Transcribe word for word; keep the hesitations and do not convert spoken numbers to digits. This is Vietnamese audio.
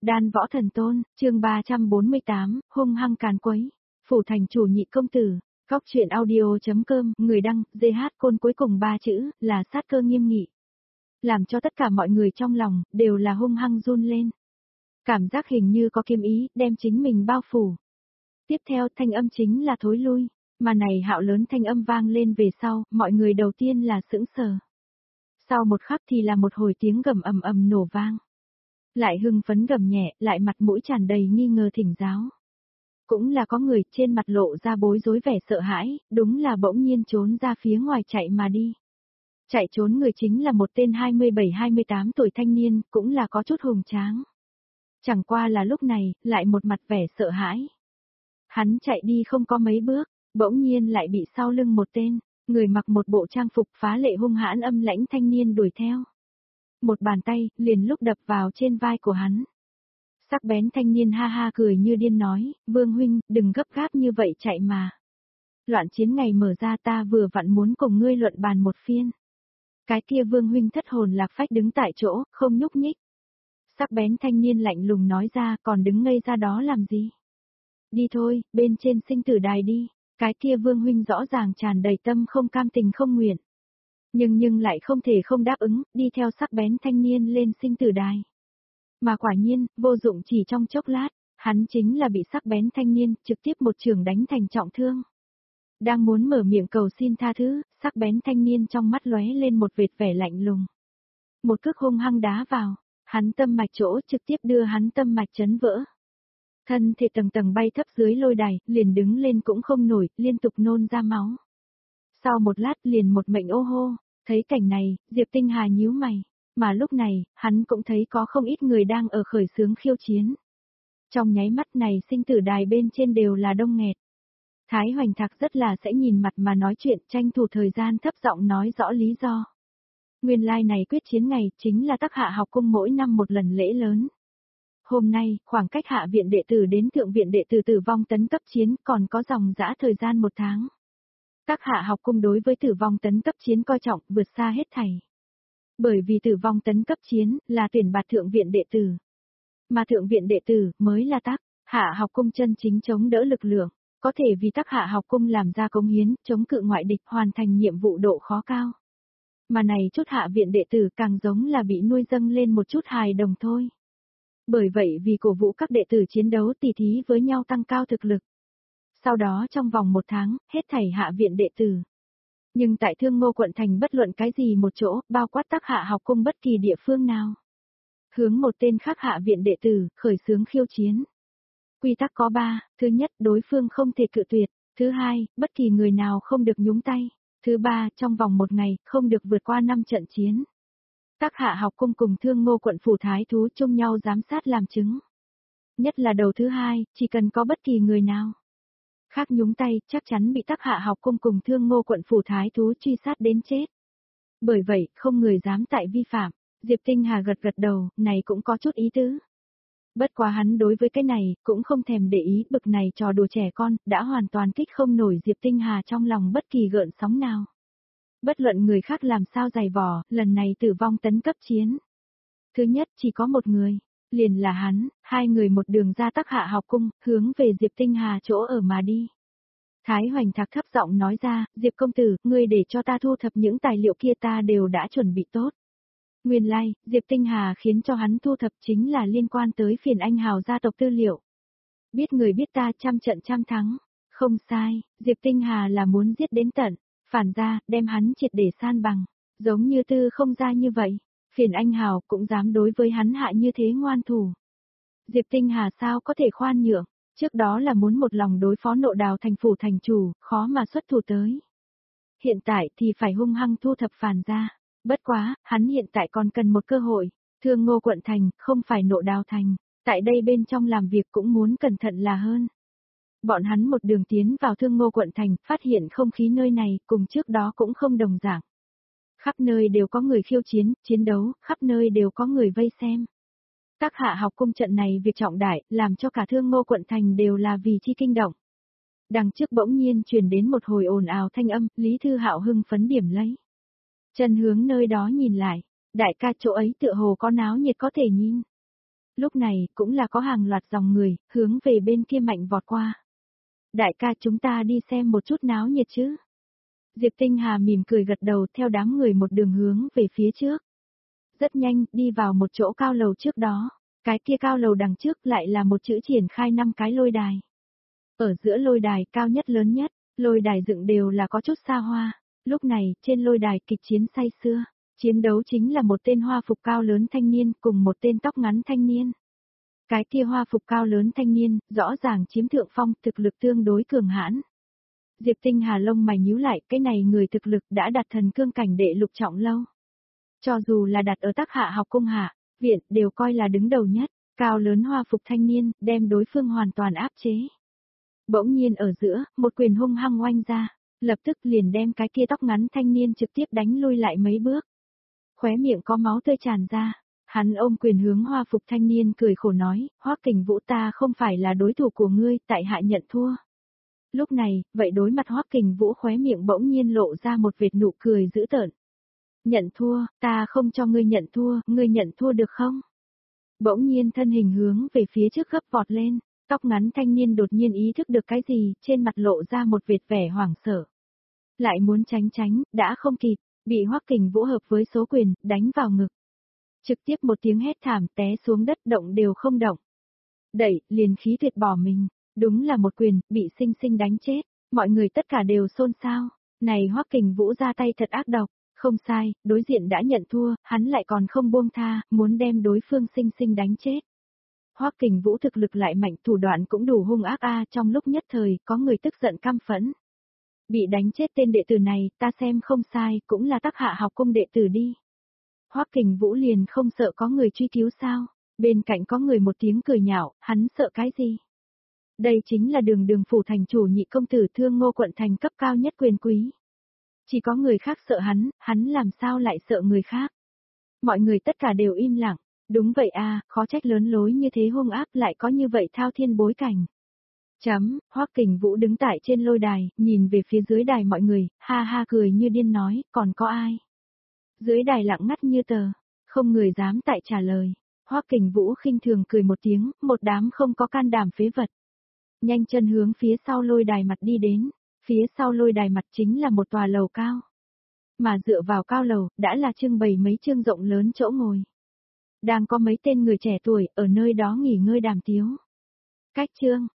Đan võ thần tôn, chương ba trăm bốn mươi tám, hung hăng càn quấy. Phủ thành chủ nhị công tử, góc truyện audio.com, người đăng, giê hát côn cuối cùng ba chữ, là sát cơ nghiêm nghị. Làm cho tất cả mọi người trong lòng, đều là hung hăng run lên. Cảm giác hình như có kiếm ý, đem chính mình bao phủ. Tiếp theo thanh âm chính là thối lui, mà này hạo lớn thanh âm vang lên về sau, mọi người đầu tiên là sững sờ. Sau một khắc thì là một hồi tiếng gầm ầm ầm nổ vang. Lại hưng phấn gầm nhẹ, lại mặt mũi tràn đầy nghi ngờ thỉnh giáo. Cũng là có người trên mặt lộ ra bối rối vẻ sợ hãi, đúng là bỗng nhiên trốn ra phía ngoài chạy mà đi. Chạy trốn người chính là một tên hai mươi bảy hai mươi tám tuổi thanh niên, cũng là có chút hùng tráng. Chẳng qua là lúc này, lại một mặt vẻ sợ hãi. Hắn chạy đi không có mấy bước, bỗng nhiên lại bị sau lưng một tên, người mặc một bộ trang phục phá lệ hung hãn âm lãnh thanh niên đuổi theo. Một bàn tay, liền lúc đập vào trên vai của hắn. Sắc bén thanh niên ha ha cười như điên nói, Vương huynh, đừng gấp gáp như vậy chạy mà. Loạn chiến ngày mở ra ta vừa vặn muốn cùng ngươi luận bàn một phiên. Cái kia Vương huynh thất hồn lạc phách đứng tại chỗ, không nhúc nhích. Sắc bén thanh niên lạnh lùng nói ra, còn đứng ngây ra đó làm gì? Đi thôi, bên trên sinh tử đài đi. Cái kia Vương huynh rõ ràng tràn đầy tâm không cam tình không nguyện. Nhưng nhưng lại không thể không đáp ứng, đi theo sắc bén thanh niên lên sinh tử đài. Mà quả nhiên, vô dụng chỉ trong chốc lát, hắn chính là bị sắc bén thanh niên trực tiếp một trường đánh thành trọng thương. Đang muốn mở miệng cầu xin tha thứ, sắc bén thanh niên trong mắt lóe lên một vệt vẻ lạnh lùng. Một cước hung hăng đá vào, hắn tâm mạch chỗ trực tiếp đưa hắn tâm mạch chấn vỡ. Thân thể tầng tầng bay thấp dưới lôi đài, liền đứng lên cũng không nổi, liên tục nôn ra máu. Sau một lát liền một mệnh ô hô, thấy cảnh này, Diệp Tinh Hà nhíu mày, mà lúc này, hắn cũng thấy có không ít người đang ở khởi xướng khiêu chiến. Trong nháy mắt này sinh tử đài bên trên đều là đông nghẹt. Thái Hoành Thạc rất là sẽ nhìn mặt mà nói chuyện, tranh thủ thời gian thấp giọng nói rõ lý do. Nguyên lai like này quyết chiến ngày chính là Tắc Hạ học cung mỗi năm một lần lễ lớn. Hôm nay, khoảng cách hạ viện đệ tử đến thượng viện đệ tử tử vong tấn cấp chiến còn có dòng dã thời gian một tháng. Tắc Hạ học cung đối với tử vong tấn cấp chiến coi trọng vượt xa hết thảy. Bởi vì tử vong tấn cấp chiến là tuyển bạt thượng viện đệ tử. Mà thượng viện đệ tử mới là Tắc Hạ học cung chân chính chống đỡ lực lượng, có thể vì Tắc Hạ học cung làm ra cống hiến, chống cự ngoại địch hoàn thành nhiệm vụ độ khó cao. Mà này chút hạ viện đệ tử càng giống là bị nuôi dâng lên một chút hài đồng thôi. Bởi vậy vì cổ vũ các đệ tử chiến đấu tỉ thí với nhau tăng cao thực lực. Sau đó trong vòng một tháng, hết thảy hạ viện đệ tử. Nhưng tại Thương Ngô quận thành bất luận cái gì một chỗ, bao quát Tắc Hạ học cung bất kỳ địa phương nào. Hướng một tên khác hạ viện đệ tử, khởi xướng khiêu chiến. Quy tắc có ba, thứ nhất, đối phương không thể cự tuyệt. Thứ hai, bất kỳ người nào không được nhúng tay. Thứ ba, trong vòng một ngày, không được vượt qua năm trận chiến. Tắc Hạ học cung cùng Thương Ngô quận phủ thái thú chung nhau giám sát làm chứng. Nhất là đầu thứ hai, chỉ cần có bất kỳ người nào khác nhúng tay, chắc chắn bị Tắc Hạ học cung cùng Thương Ngô quận phủ thái thú truy sát đến chết. Bởi vậy, không người dám tại vi phạm. Diệp Tinh Hà gật gật đầu, này cũng có chút ý tứ. Bất quá hắn đối với cái này, cũng không thèm để ý, bực này trò đùa trẻ con, đã hoàn toàn kích không nổi Diệp Tinh Hà trong lòng bất kỳ gợn sóng nào. Bất luận người khác làm sao dày vò, lần này tử vong tấn cấp chiến. Thứ nhất chỉ có một người, liền là hắn, hai người một đường ra Tắc Hạ học cung, hướng về Diệp Tinh Hà chỗ ở mà đi. Thái Hoành Thạc thấp giọng nói ra, Diệp công tử, ngươi để cho ta thu thập những tài liệu kia ta đều đã chuẩn bị tốt. Nguyên lai, like, Diệp Tinh Hà khiến cho hắn thu thập chính là liên quan tới Phiền Anh Hào gia tộc tư liệu. Biết người biết ta trăm trận trăm thắng. Không sai, Diệp Tinh Hà là muốn giết đến tận, phản ra, đem hắn triệt để san bằng. Giống như Tư Không Gia như vậy, Phiền Anh Hào cũng dám đối với hắn hạ như thế ngoan thủ. Diệp Tinh Hà sao có thể khoan nhượng, trước đó là muốn một lòng đối phó Nộ Đào thành phủ thành chủ, khó mà xuất thủ tới. Hiện tại thì phải hung hăng thu thập phản ra. Bất quá, hắn hiện tại còn cần một cơ hội. Thương Ngô quận thành, không phải Nộ Đào thành. Tại đây bên trong làm việc cũng muốn cẩn thận là hơn. Bọn hắn một đường tiến vào Thương Ngô quận thành, phát hiện không khí nơi này cùng trước đó cũng không đồng dạng. Khắp nơi đều có người khiêu chiến, chiến đấu, khắp nơi đều có người vây xem. Tắc Hạ học cung trận này việc trọng đại, làm cho cả Thương Ngô quận thành đều là vì chi kinh động. Đằng trước bỗng nhiên truyền đến một hồi ồn ào thanh âm, Lý Thư Hạo hưng phấn điểm lấy. Chân hướng nơi đó nhìn lại, đại ca chỗ ấy tựa hồ có náo nhiệt có thể nhìn. Lúc này, cũng là có hàng loạt dòng người, hướng về bên kia mạnh vọt qua. Đại ca chúng ta đi xem một chút náo nhiệt chứ. Diệp Tinh Hà mỉm cười gật đầu theo đám người một đường hướng về phía trước. Rất nhanh, đi vào một chỗ cao lầu trước đó. Cái kia cao lầu đằng trước lại là một chữ triển khai năm cái lôi đài. Ở giữa lôi đài cao nhất lớn nhất, lôi đài dựng đều là có chút xa hoa. Lúc này, trên lôi đài kịch chiến say xưa. Chiến đấu chính là một tên hoa phục cao lớn thanh niên cùng một tên tóc ngắn thanh niên. Cái kia hoa phục cao lớn thanh niên, rõ ràng chiếm thượng phong, thực lực tương đối cường hãn. Diệp Tinh Hà lông mày nhíu lại, cái này người thực lực đã đạt thần cương cảnh đệ lục trọng lâu. Cho dù là đặt ở Tắc Hạ học cung hạ, viện đều coi là đứng đầu nhất, cao lớn hoa phục thanh niên, đem đối phương hoàn toàn áp chế. Bỗng nhiên ở giữa, một quyền hung hăng oanh ra, lập tức liền đem cái kia tóc ngắn thanh niên trực tiếp đánh lui lại mấy bước. Khóe miệng có máu tươi tràn ra, hắn ôm quyền hướng hoa phục thanh niên cười khổ nói, Hoắc Kình Vũ ta không phải là đối thủ của ngươi, tại hạ nhận thua. Lúc này, vậy đối mặt Hoắc Kình Vũ khóe miệng bỗng nhiên lộ ra một vệt nụ cười dữ tợn. Nhận thua, ta không cho ngươi nhận thua, ngươi nhận thua được không? Bỗng nhiên thân hình hướng về phía trước gấp vọt lên, tóc ngắn thanh niên đột nhiên ý thức được cái gì, trên mặt lộ ra một vệt vẻ hoảng sợ. Lại muốn tránh tránh, đã không kịp, bị Hoắc Kình Vũ hợp với số quyền, đánh vào ngực. Trực tiếp một tiếng hét thảm té xuống đất động đều không động. Đẩy, liền khí tuyệt bỏ mình, đúng là một quyền, bị sinh sinh đánh chết, mọi người tất cả đều xôn xao, này Hoắc Kình Vũ ra tay thật ác độc, không sai, đối diện đã nhận thua, hắn lại còn không buông tha, muốn đem đối phương sinh sinh đánh chết. Hoắc Kình Vũ thực lực lại mạnh, thủ đoạn cũng đủ hung ác a, trong lúc nhất thời, có người tức giận căm phẫn. Bị đánh chết tên đệ tử này, ta xem không sai, cũng là Tắc Hạ học cung đệ tử đi. Hoắc Kình Vũ liền không sợ có người truy cứu sao? Bên cạnh có người một tiếng cười nhạo, hắn sợ cái gì? Đây chính là đường đường phủ thành chủ nhị công tử Thương Ngô quận thành cấp cao nhất quyền quý. Chỉ có người khác sợ hắn, hắn làm sao lại sợ người khác? Mọi người tất cả đều im lặng. Đúng vậy a, khó trách lớn lối như thế hung ác lại có như vậy thao thiên bối cảnh. Chấm, Hoắc Kình Vũ đứng tại trên lôi đài, nhìn về phía dưới đài mọi người, ha ha cười như điên nói, còn có ai? Dưới đài lặng ngắt như tờ, không người dám tại trả lời. Hoắc Kình Vũ khinh thường cười một tiếng, một đám không có can đảm phế vật. Nhanh chân hướng phía sau lôi đài mặt đi đến, phía sau lôi đài mặt chính là một tòa lầu cao. Mà dựa vào cao lầu, đã là trưng bày mấy chương rộng lớn chỗ ngồi. Đang có mấy tên người trẻ tuổi ở nơi đó nghỉ ngơi đàm tiếu. Cách chương,